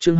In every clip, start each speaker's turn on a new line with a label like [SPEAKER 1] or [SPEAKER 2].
[SPEAKER 1] chương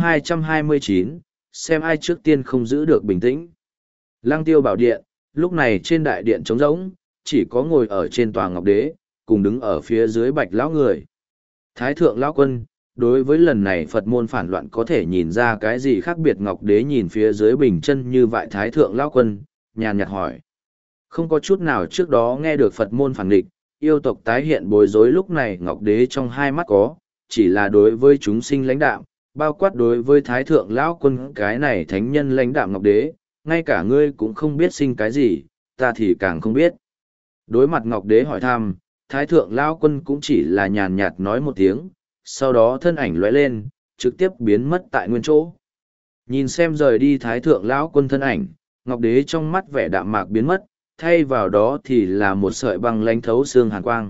[SPEAKER 1] 229, xem ai trước tiên không giữ được bình tĩnh. Lăng Tiêu Bảo Điện, lúc này trên đại điện trống rỗng, chỉ có ngồi ở trên tòa ngọc đế, cùng đứng ở phía dưới Bạch lão người. Thái thượng lão quân, đối với lần này Phật môn phản loạn có thể nhìn ra cái gì khác biệt? Ngọc đế nhìn phía dưới bình chân như vậy Thái thượng lão quân, nhàn nhạt hỏi. Không có chút nào trước đó nghe được Phật môn phản địch, yêu tộc tái hiện bối rối, lúc này Ngọc đế trong hai mắt có, chỉ là đối với chúng sinh lãnh đạm, bao quát đối với Thái thượng lão quân cái này thánh nhân lãnh đạm. Ngọc đế, ngay cả ngươi cũng không biết sinh cái gì, ta thì càng không biết. Đối mặt Ngọc đế hỏi thăm, Thái thượng lão quân cũng chỉ là nhàn nhạt nói một tiếng, sau đó thân ảnh lóe lên, trực tiếp biến mất tại nguyên chỗ. Nhìn xem rời đi Thái thượng lão quân thân ảnh, Ngọc đế trong mắt vẻ đạm mạc biến mất, thay vào đó thì là một sợi băng lánh thấu xương hàn quang.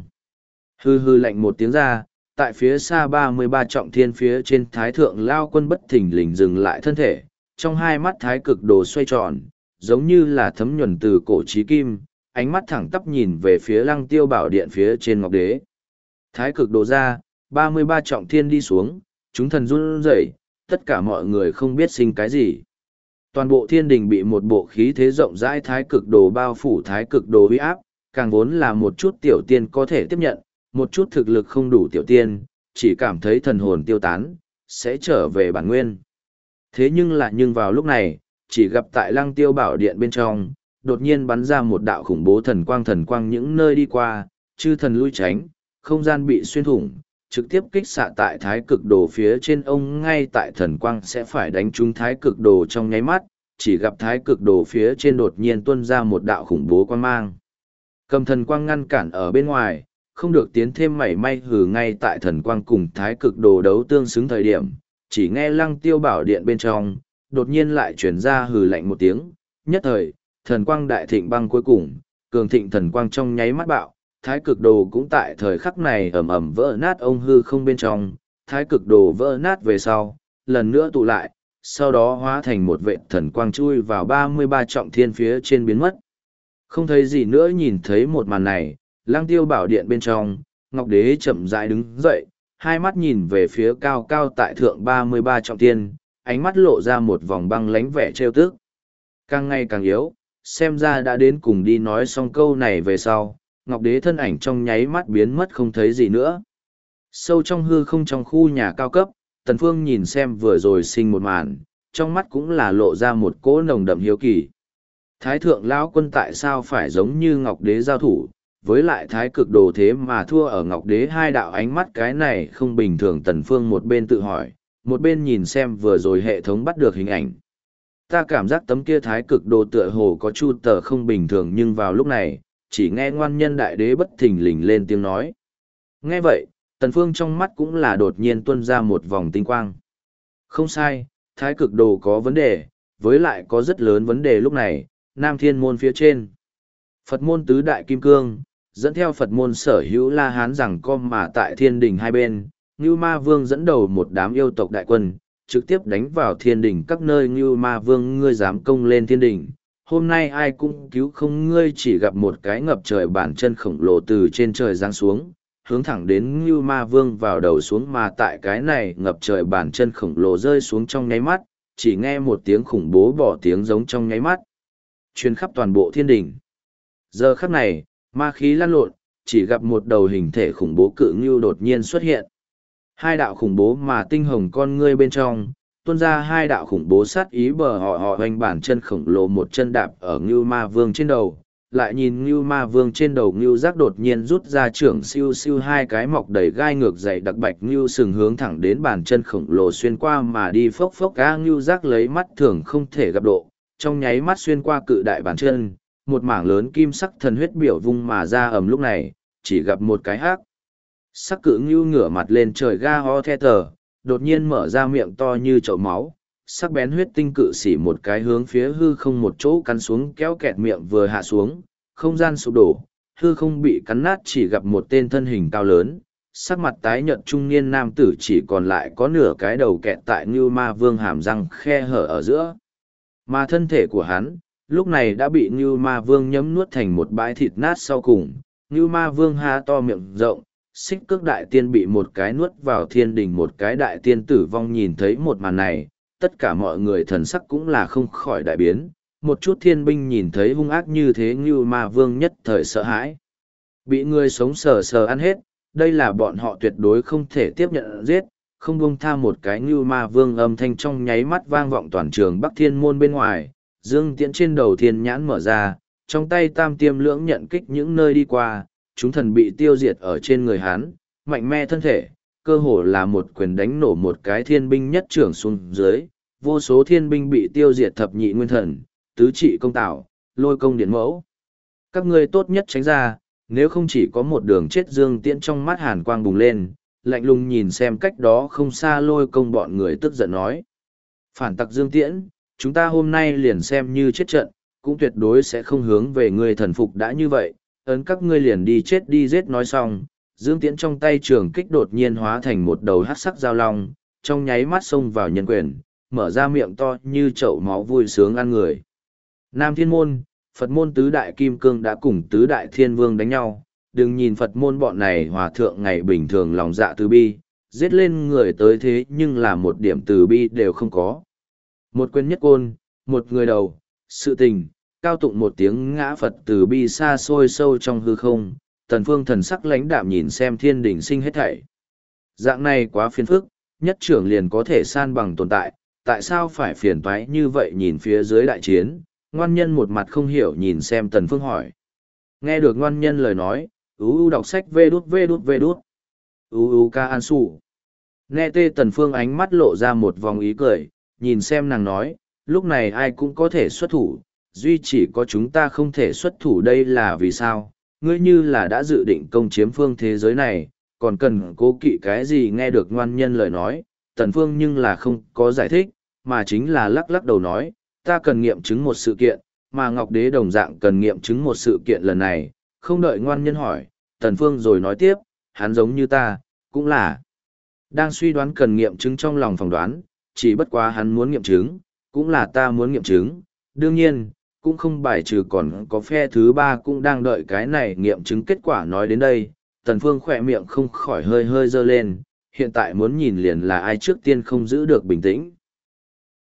[SPEAKER 1] Hư hư lạnh một tiếng ra, tại phía xa 33 trọng thiên phía trên Thái thượng lão quân bất thình lình dừng lại thân thể, trong hai mắt thái cực đồ xoay tròn, giống như là thấm nhuần từ cổ chí kim, ánh mắt thẳng tắp nhìn về phía Lăng Tiêu Bảo Điện phía trên ngọc đế. Thái cực đồ ra, 33 trọng thiên đi xuống, chúng thần run rẩy, tất cả mọi người không biết sinh cái gì. Toàn bộ thiên đình bị một bộ khí thế rộng rãi thái cực đồ bao phủ. Thái cực đồ uy áp, càng vốn là một chút tiểu tiên có thể tiếp nhận, một chút thực lực không đủ tiểu tiên, chỉ cảm thấy thần hồn tiêu tán, sẽ trở về bản nguyên. Thế nhưng vào lúc này, chỉ gặp tại Lăng Tiêu Bảo Điện bên trong, đột nhiên bắn ra một đạo khủng bố thần quang những nơi đi qua, chư thần lui tránh, không gian bị xuyên thủng, trực tiếp kích xạ tại thái cực đồ phía trên. Ông ngay tại thần quang sẽ phải đánh trúng thái cực đồ trong nháy mắt, chỉ gặp thái cực đồ phía trên đột nhiên tuôn ra một đạo khủng bố quang mang. Cầm thần quang ngăn cản ở bên ngoài, không được tiến thêm mảy may. Hừ, ngay tại thần quang cùng thái cực đồ đấu tương xứng thời điểm, chỉ nghe Lăng Tiêu Bảo Điện bên trong, đột nhiên lại chuyển ra hừ lạnh một tiếng, nhất thời, thần quang đại thịnh băng cuối cùng, cường thịnh thần quang trong nháy mắt bạo, thái cực đồ cũng tại thời khắc này ầm ầm vỡ nát. Ông hư không bên trong, thái cực đồ vỡ nát về sau, lần nữa tụ lại, sau đó hóa thành một vệt thần quang chui vào 33 trọng thiên phía trên biến mất. Không thấy gì nữa. Nhìn thấy một màn này, Lăng Tiêu Bảo Điện bên trong, Ngọc Đế chậm rãi đứng dậy, hai mắt nhìn về phía cao cao tại thượng 33 trọng thiên, ánh mắt lộ ra một vòng băng lánh vẻ trêu tức. Càng ngày càng yếu, xem ra đã đến cùng. Đi nói xong câu này về sau, Ngọc Đế thân ảnh trong nháy mắt biến mất không thấy gì nữa. Sâu trong hư không trong khu nhà cao cấp, Tần Phương nhìn xem vừa rồi sinh một màn, trong mắt cũng là lộ ra một cỗ nồng đậm hiếu kỳ. Thái thượng lão quân tại sao phải giống như Ngọc Đế giao thủ, với lại thái cực đồ thế mà thua ở Ngọc Đế hai đạo? Ánh mắt cái này không bình thường. Tần Phương một bên tự hỏi, một bên nhìn xem vừa rồi hệ thống bắt được hình ảnh. Ta cảm giác tấm kia thái cực đồ tựa hồ có chu tờ không bình thường, nhưng vào lúc này, chỉ nghe ngoan nhân đại đế bất thình lình lên tiếng nói. Nghe vậy, Tần Phương trong mắt cũng là đột nhiên tuôn ra một vòng tinh quang. Không sai, thái cực đồ có vấn đề, với lại có rất lớn vấn đề. Lúc này, Nam Thiên Môn phía trên, Phật môn tứ đại kim cương, dẫn theo Phật môn sở hữu La Hán rằng com mà tại thiên đình hai bên, Ngưu Ma Vương dẫn đầu một đám yêu tộc đại quân, trực tiếp đánh vào thiên đình các nơi. Ngưu Ma Vương, ngươi dám công lên thiên đình, hôm nay ai cũng cứu không ngươi. Chỉ gặp một cái ngập trời bàn chân khổng lồ từ trên trời giáng xuống, hướng thẳng đến Ngưu Ma Vương vào đầu xuống. Mà tại cái này ngập trời bàn chân khổng lồ rơi xuống trong nháy mắt, chỉ nghe một tiếng khủng bố bỏ tiếng giống trong nháy mắt, truyền khắp toàn bộ thiên đình. Giờ khắc này, ma khí lăn lộn, chỉ gặp một đầu hình thể khủng bố cự ngưu đột nhiên xuất hiện. Hai đạo khủng bố mà tinh hồng con ngươi bên trong, tuôn ra hai đạo khủng bố sát ý. Bờ họ hoành bản chân khổng lồ một chân đạp ở Ngưu Ma Vương trên đầu, lại nhìn Ngưu Ma Vương trên đầu ngưu giác đột nhiên rút ra trưởng siêu siêu hai cái mọc đầy gai ngược dày đặc bạch ngưu sừng hướng thẳng đến bàn chân khổng lồ xuyên qua mà đi. Phốc phốc, a ngưu giác lấy mắt thường không thể gặp độ, trong nháy mắt xuyên qua cự đại bàn chân, một mảng lớn kim sắc thần huyết biểu vung mà ra. Lúc này, chỉ gặp một cái hắc sắc cự ngưu ngửa mặt lên trời ga ho the tờ, đột nhiên mở ra miệng to như chậu máu, sắc bén huyết tinh cự xỉ một cái hướng phía hư không một chỗ cắn xuống. Kéo kẹt, miệng vừa hạ xuống, không gian sụp đổ, hư không bị cắn nát. Chỉ gặp một tên thân hình cao lớn, sắc mặt tái nhợt trung niên nam tử, chỉ còn lại có nửa cái đầu kẹt tại Ngưu Ma Vương hàm răng khe hở ở giữa. Mà thân thể của hắn, lúc này đã bị Ngưu Ma Vương nhấm nuốt thành một bãi thịt nát sau cùng. Ngưu Ma Vương há to miệng rộng, Xích Cước đại tiên bị một cái nuốt vào thiên đình, một cái đại tiên tử vong. Nhìn thấy một màn này, tất cả mọi người thần sắc cũng là không khỏi đại biến. Một chút thiên binh nhìn thấy hung ác như thế, Ngưu Ma Vương nhất thời sợ hãi. Bị người sống sờ sờ ăn hết, đây là bọn họ tuyệt đối không thể tiếp nhận giết, không buông tha một cái. Ngưu Ma Vương âm thanh trong nháy mắt vang vọng toàn trường Bắc Thiên môn bên ngoài, Dương Tiễn trên đầu thiên nhãn mở ra, trong tay tam tiêm lưỡng nhận kích những nơi đi qua, chúng thần bị tiêu diệt ở trên người hắn, mạnh mẽ thân thể, cơ hồ là một quyền đánh nổ một cái thiên binh nhất trưởng xuống dưới, vô số thiên binh bị tiêu diệt thập nhị nguyên thần, tứ trị công tạo, lôi công điện mẫu. Các ngươi tốt nhất tránh ra, nếu không chỉ có một đường chết. Dương Tiễn trong mắt hàn quang bùng lên, lạnh lùng nhìn xem cách đó không xa lôi công bọn người, tức giận nói. Phản tặc Dương Tiễn, chúng ta hôm nay liền xem như chết trận, cũng tuyệt đối sẽ không hướng về ngươi thần phục. Đã như vậy, ấn các ngươi liền đi chết đi giết. Nói xong, Dương Tiễn trong tay trường kích đột nhiên hóa thành một đầu hắc sắc dao long, trong nháy mắt xông vào nhân quyền, mở ra miệng to như chậu máu vui sướng ăn người. Nam Thiên Môn, Phật môn tứ đại kim cương đã cùng tứ đại thiên vương đánh nhau. Đừng nhìn Phật môn bọn này hòa thượng ngày bình thường lòng dạ từ bi, giết lên người tới thế nhưng là một điểm từ bi đều không có. Một quyền nhất côn, một người đầu, sự tình, cao tụng một tiếng ngã Phật từ bi xa xôi sâu trong hư không. Tần Phương thần sắc lãnh đạm nhìn xem thiên đình sinh hết thảy. Dạng này quá phiền phức, nhất trưởng liền có thể san bằng tồn tại, tại sao phải phiền toái như vậy? Nhìn phía dưới đại chiến, ngoan nhân một mặt không hiểu nhìn xem Tần Phương hỏi. Nghe được ngoan nhân lời nói, đọc sách vê đút. Ca an sủ. Nghe tê Tần Phương ánh mắt lộ ra một vòng ý cười, nhìn xem nàng nói, lúc này ai cũng có thể xuất thủ, duy chỉ có chúng ta không thể xuất thủ. Đây là vì sao? Ngươi như là đã dự định công chiếm phương thế giới này, còn cần cố kỵ cái gì? Nghe được ngoan nhân lời nói, Tần Phương nhưng là không có giải thích, mà chính là lắc lắc đầu nói, ta cần nghiệm chứng một sự kiện, mà Ngọc Đế đồng dạng cần nghiệm chứng một sự kiện. Lần này, không đợi ngoan nhân hỏi, Tần Phương rồi nói tiếp, hắn giống như ta, cũng là đang suy đoán cần nghiệm chứng trong lòng phỏng đoán, chỉ bất quá hắn muốn nghiệm chứng, cũng là ta muốn nghiệm chứng. Đương nhiên, cũng không bài trừ còn có phe thứ ba cũng đang đợi cái này nghiệm chứng kết quả. Nói đến đây, Tần Phương khỏe miệng không khỏi hơi hơi dơ lên, hiện tại muốn nhìn liền là ai trước tiên không giữ được bình tĩnh.